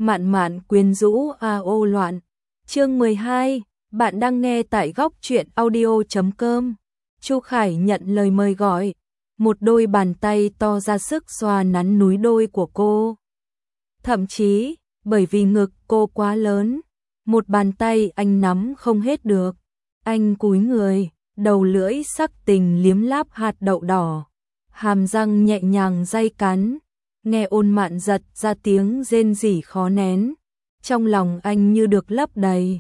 Mạn Mạn quyến rũ ô loạn. Chương 12, bạn đang nghe tại góc truyện audio.com. Chu Khải nhận lời mời gọi, một đôi bàn tay to ra sức xoa nắn núi đôi của cô. Thậm chí, bởi vì ngực cô quá lớn, một bàn tay anh nắm không hết được. Anh cúi người, đầu lưỡi sắc tình liếm láp hạt đậu đỏ, hàm răng nhẹ nhàng day cắn. Nghe Ôn Mạn giật ra tiếng rên rỉ khó nén, trong lòng anh như được lấp đầy.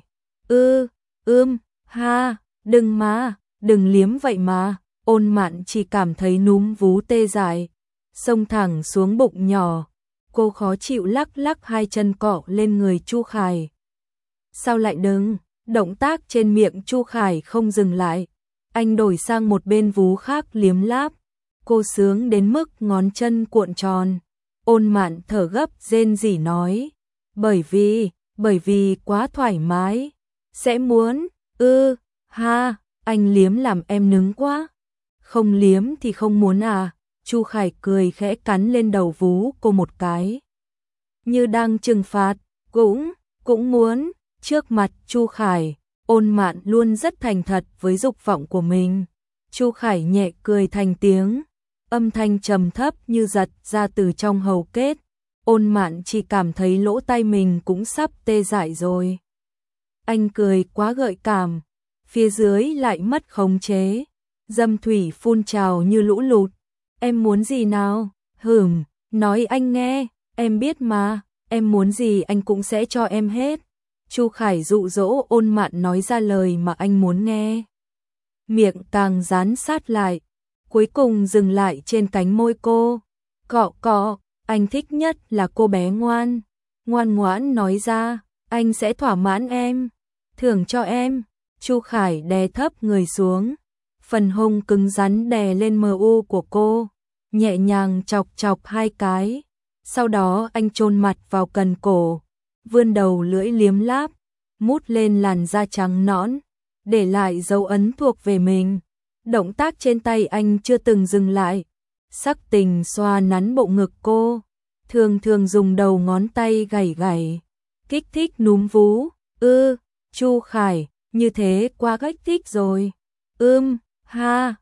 Ha, đừng mà, đừng liếm vậy mà. Ôn Mạn chỉ cảm thấy núm vú tê dại, xông thẳng xuống bụng nhỏ. Cô khó chịu lắc lắc hai chân cọ lên người Chu Khải. Sao lại đừng? Động tác trên miệng Chu Khải không dừng lại. Anh đổi sang một bên vú khác liếm láp. Cô sướng đến mức ngón chân cuộn tròn. Ôn Mạn thở gấp rên rỉ nói. Bởi vì quá thoải mái. Sẽ muốn, ha, anh liếm làm em nứng quá. Không liếm thì không muốn à? Chu Khải cười khẽ cắn lên đầu vú cô một cái, như đang trừng phạt. Cũng muốn. Trước mặt Chu Khải, Ôn Mạn luôn rất thành thật với dục vọng của mình. Chu Khải nhẹ cười thành tiếng, âm thanh trầm thấp như giật ra từ trong hầu kết. Ôn Mạn chỉ cảm thấy lỗ tai mình cũng sắp tê dại rồi. Anh cười quá gợi cảm, phía dưới lại mất khống chế, dâm thủy phun trào như lũ lụt. Em muốn gì nào? Nói anh nghe, em biết mà, em muốn gì anh cũng sẽ cho em hết. Chu Khải dụ dỗ Ôn Mạn nói ra lời mà anh muốn nghe. Miệng càng dán sát lại, cuối cùng dừng lại trên cánh môi cô. Cọ, anh thích nhất là cô bé ngoan ngoãn nói ra, anh sẽ thỏa mãn em, thưởng cho em. Chu Khải đè thấp người xuống, phần hông cứng rắn đè lên MU của cô, nhẹ nhàng chọc hai cái. Sau đó anh chôn mặt vào cần cổ, vươn đầu lưỡi liếm láp, mút lên làn da trắng nõn, để lại dấu ấn thuộc về mình. Động tác trên tay anh chưa từng dừng lại, sắc tình xoa nắn bộ ngực cô, thường dùng đầu ngón tay gảy, kích thích núm vú. Chu Khải, như thế quá kích thích rồi. Ha,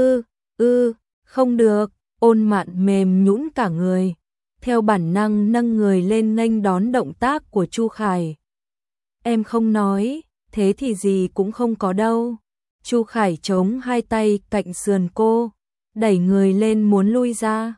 không được. Ôn Mạn mềm nhũn cả người, theo bản năng nâng người lên nghênh đón động tác của Chu Khải. Em không nói, thế thì gì cũng không có đâu. Chu Khải chống hai tay cạnh sườn cô, đẩy người lên muốn lui ra.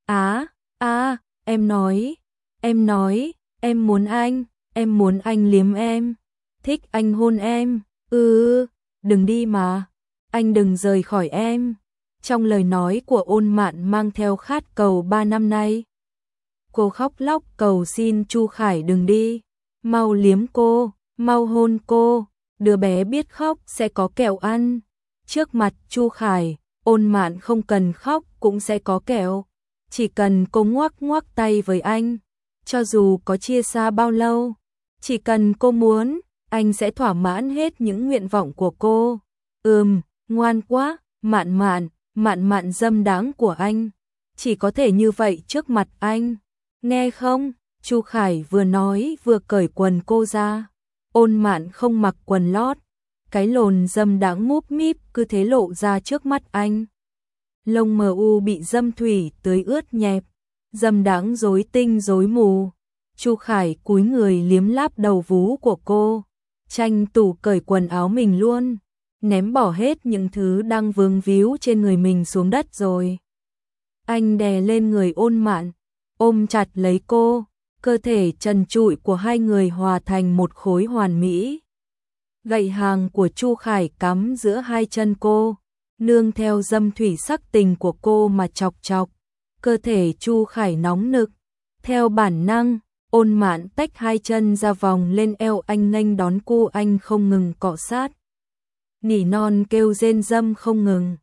Em nói, em muốn anh liếm em, thích anh hôn em. Đừng đi mà, anh đừng rời khỏi em. Trong lời nói của Ôn Mạn mang theo khát cầu 3 năm nay. Cô khóc lóc cầu xin Chu Khải đừng đi, mau liếm cô, mau hôn cô, đứa bé biết khóc sẽ có kẹo ăn. Trước mặt Chu Khải, Ôn Mạn không cần khóc cũng sẽ có kẹo, chỉ cần cô ngoắc tay với anh, cho dù có chia xa bao lâu, chỉ cần cô muốn, anh sẽ thỏa mãn hết những nguyện vọng của cô. Ngoan quá, Mạn dâm đáng của anh, chỉ có thể như vậy trước mặt anh, nghe không? Chu Khải vừa nói vừa cởi quần cô ra. Ôn Mạn không mặc quần lót, cái lồn dâm đáng múp míp cứ thế lộ ra trước mắt anh. Lông MU bị dâm thủy tưới ướt nhẹp, dâm đáng rối tinh rối mù. Chu Khải cúi người liếm láp đầu vú của cô, tranh thủ cởi quần áo mình luôn, ném bỏ hết những thứ đang vương víu trên người mình xuống đất rồi. Anh đè lên người Ôn Mạn, ôm chặt lấy cô, cơ thể trần trụi của hai người hòa thành một khối hoàn mỹ. Gậy hàng của Chu Khải cắm giữa hai chân cô, nương theo dâm thủy sắc tình của cô mà chọc. Cơ thể Chu Khải nóng nực, theo bản năng, Ôn Mạn tách hai chân ra vòng lên eo anh nghênh đón cô, anh không ngừng cọ sát. Nỉ non kêu rên dâm không ngừng.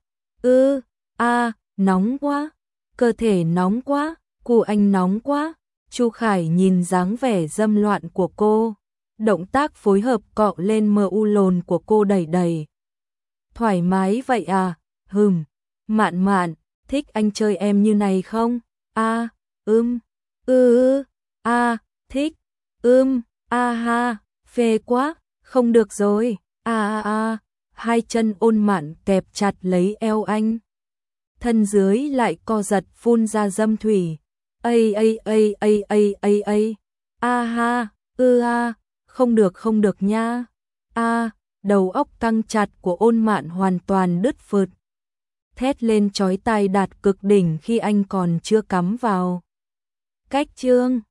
Nóng quá, cơ thể nóng quá, cô anh nóng quá. Chu Khải nhìn dáng vẻ dâm loạn của cô, động tác phối hợp cọ lên MU lồn của cô đẩy. Thoải mái vậy à? Mạn, thích anh chơi em như này không? Thích. A ha, phê quá, không được rồi, hai chân Ôn Mạn kẹp chặt lấy eo anh. Thân dưới lại co giật phun ra dâm thủy. A ha, không được nha. Đầu óc căng chặt của Ôn Mạn hoàn toàn đứt phượt. Thét lên chói tai đạt cực đỉnh khi anh còn chưa cắm vào. Cách chương